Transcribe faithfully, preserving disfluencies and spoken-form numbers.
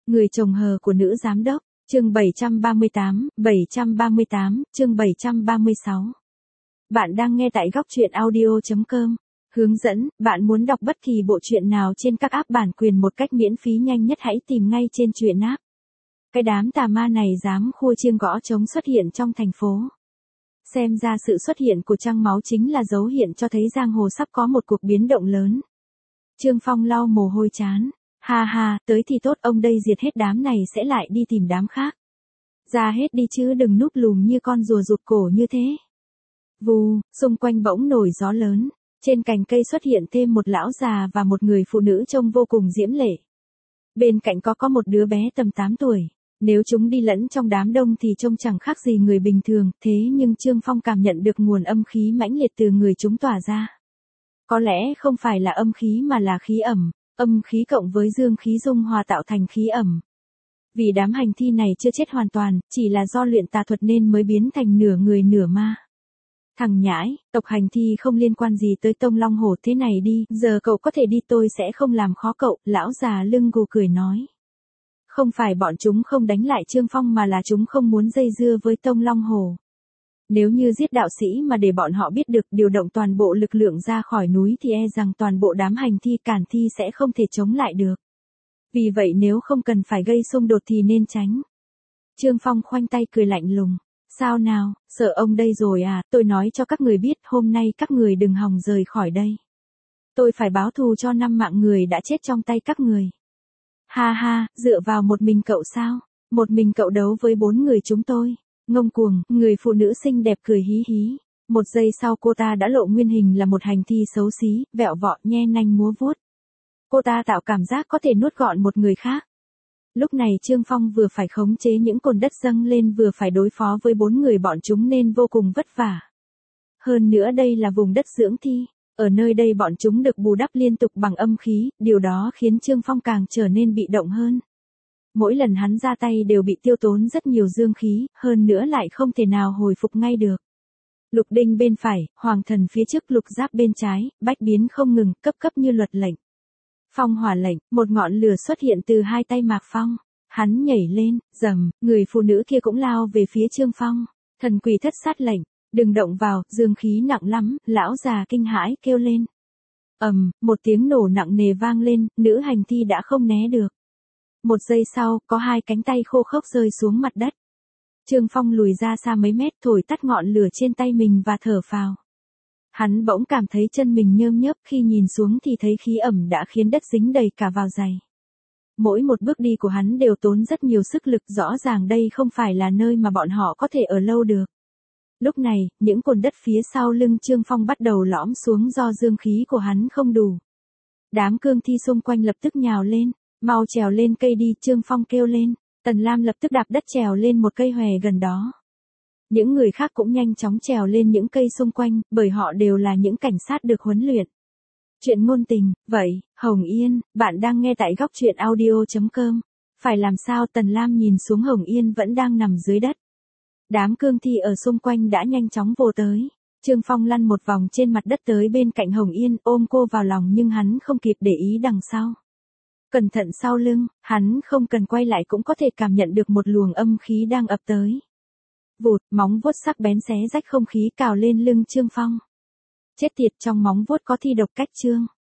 Người chồng hờ của nữ giám đốc, chương bảy trăm ba mươi tám, bảy trăm ba mươi tám, chương bảy trăm ba mươi sáu. Bạn đang nghe tại góc truyện audio chấm com. Hướng dẫn, bạn muốn đọc bất kỳ bộ truyện nào trên các app bản quyền một cách miễn phí nhanh nhất hãy tìm ngay trên truyện app. Cái đám tà ma này dám khua chiêng gõ trống xuất hiện trong thành phố. Xem ra sự xuất hiện của trăng máu chính là dấu hiện cho thấy giang hồ sắp có một cuộc biến động lớn. Trương Phong lau mồ hôi chán. Ha ha, tới thì tốt, ông đây diệt hết đám này sẽ lại đi tìm đám khác. Ra hết đi chứ đừng núp lùm như con rùa rụt cổ như thế. Vù, xung quanh bỗng nổi gió lớn. Trên cành cây xuất hiện thêm một lão già và một người phụ nữ trông vô cùng diễm lệ. Bên cạnh có có một đứa bé tầm tám tuổi. Nếu chúng đi lẫn trong đám đông thì trông chẳng khác gì người bình thường, thế nhưng Trương Phong cảm nhận được nguồn âm khí mãnh liệt từ người chúng tỏa ra. Có lẽ không phải là âm khí mà là khí ẩm, âm khí cộng với dương khí dung hòa tạo thành khí ẩm. Vì đám hành thi này chưa chết hoàn toàn, chỉ là do luyện tà thuật nên mới biến thành nửa người nửa ma. Thằng nhãi, tộc hành thi không liên quan gì tới Tông Long Hổ, thế này đi, giờ cậu có thể đi, tôi sẽ không làm khó cậu, lão già lưng gù cười nói. Không phải bọn chúng không đánh lại Trương Phong mà là chúng không muốn dây dưa với Tông Long Hổ. Nếu như giết đạo sĩ mà để bọn họ biết được điều động toàn bộ lực lượng ra khỏi núi thì e rằng toàn bộ đám hành thi càn thi sẽ không thể chống lại được. Vì vậy nếu không cần phải gây xung đột thì nên tránh. Trương Phong khoanh tay cười lạnh lùng. Sao nào, sợ ông đây rồi à, tôi nói cho các người biết hôm nay các người đừng hòng rời khỏi đây. Tôi phải báo thù cho năm mạng người đã chết trong tay các người. Ha ha, dựa vào một mình cậu sao? Một mình cậu đấu với bốn người chúng tôi. Ngông cuồng, người phụ nữ xinh đẹp cười hí hí. Một giây sau cô ta đã lộ nguyên hình là một hành thi xấu xí, vẹo vọ, nhe nanh múa vuốt. Cô ta tạo cảm giác có thể nuốt gọn một người khác. Lúc này Trương Phong vừa phải khống chế những cồn đất dâng lên vừa phải đối phó với bốn người bọn chúng nên vô cùng vất vả. Hơn nữa đây là vùng đất dưỡng thi. Ở nơi đây bọn chúng được bù đắp liên tục bằng âm khí, điều đó khiến Trương Phong càng trở nên bị động hơn. Mỗi lần hắn ra tay đều bị tiêu tốn rất nhiều dương khí, hơn nữa lại không thể nào hồi phục ngay được. Lục đinh bên phải, hoàng thần phía trước, lục giáp bên trái, bách biến không ngừng, cấp cấp như luật lệnh. Phong hỏa lệnh, một ngọn lửa xuất hiện từ hai tay Mạc Phong. Hắn nhảy lên, rầm, người phụ nữ kia cũng lao về phía Trương Phong. Thần quỷ thất sát lệnh, đừng động vào, dương khí nặng lắm, lão già kinh hãi kêu lên. Ầm, một tiếng nổ nặng nề vang lên, nữ hành thi đã không né được. Một giây sau, có hai cánh tay khô khốc rơi xuống mặt đất. Trương Phong lùi ra xa mấy mét, thổi tắt ngọn lửa trên tay mình và thở phào. Hắn bỗng cảm thấy chân mình nhơm nhớp, khi nhìn xuống thì thấy khí ẩm đã khiến đất dính đầy cả vào giày. Mỗi một bước đi của hắn đều tốn rất nhiều sức lực, rõ ràng đây không phải là nơi mà bọn họ có thể ở lâu được. Lúc này, những cồn đất phía sau lưng Trương Phong bắt đầu lõm xuống do dương khí của hắn không đủ. Đám cương thi xung quanh lập tức nhào lên, mau trèo lên cây đi, Trương Phong kêu lên. Tần Lam lập tức đạp đất trèo lên một cây hòe gần đó. Những người khác cũng nhanh chóng trèo lên những cây xung quanh, bởi họ đều là những cảnh sát được huấn luyện. Chuyện ngôn tình, vậy, Hồng Yên, bạn đang nghe tại góc truyện audio chấm com. Phải làm sao? Tần Lam nhìn xuống Hồng Yên vẫn đang nằm dưới đất. Đám cương thi ở xung quanh đã nhanh chóng vô tới. Trương Phong lăn một vòng trên mặt đất tới bên cạnh Hồng Yên, ôm cô vào lòng nhưng hắn không kịp để ý đằng sau. Cẩn thận sau lưng, hắn không cần quay lại cũng có thể cảm nhận được một luồng âm khí đang ập tới. Vụt, móng vuốt sắc bén xé rách không khí cào lên lưng Trương Phong. Chết tiệt, trong móng vuốt có thi độc cách trương.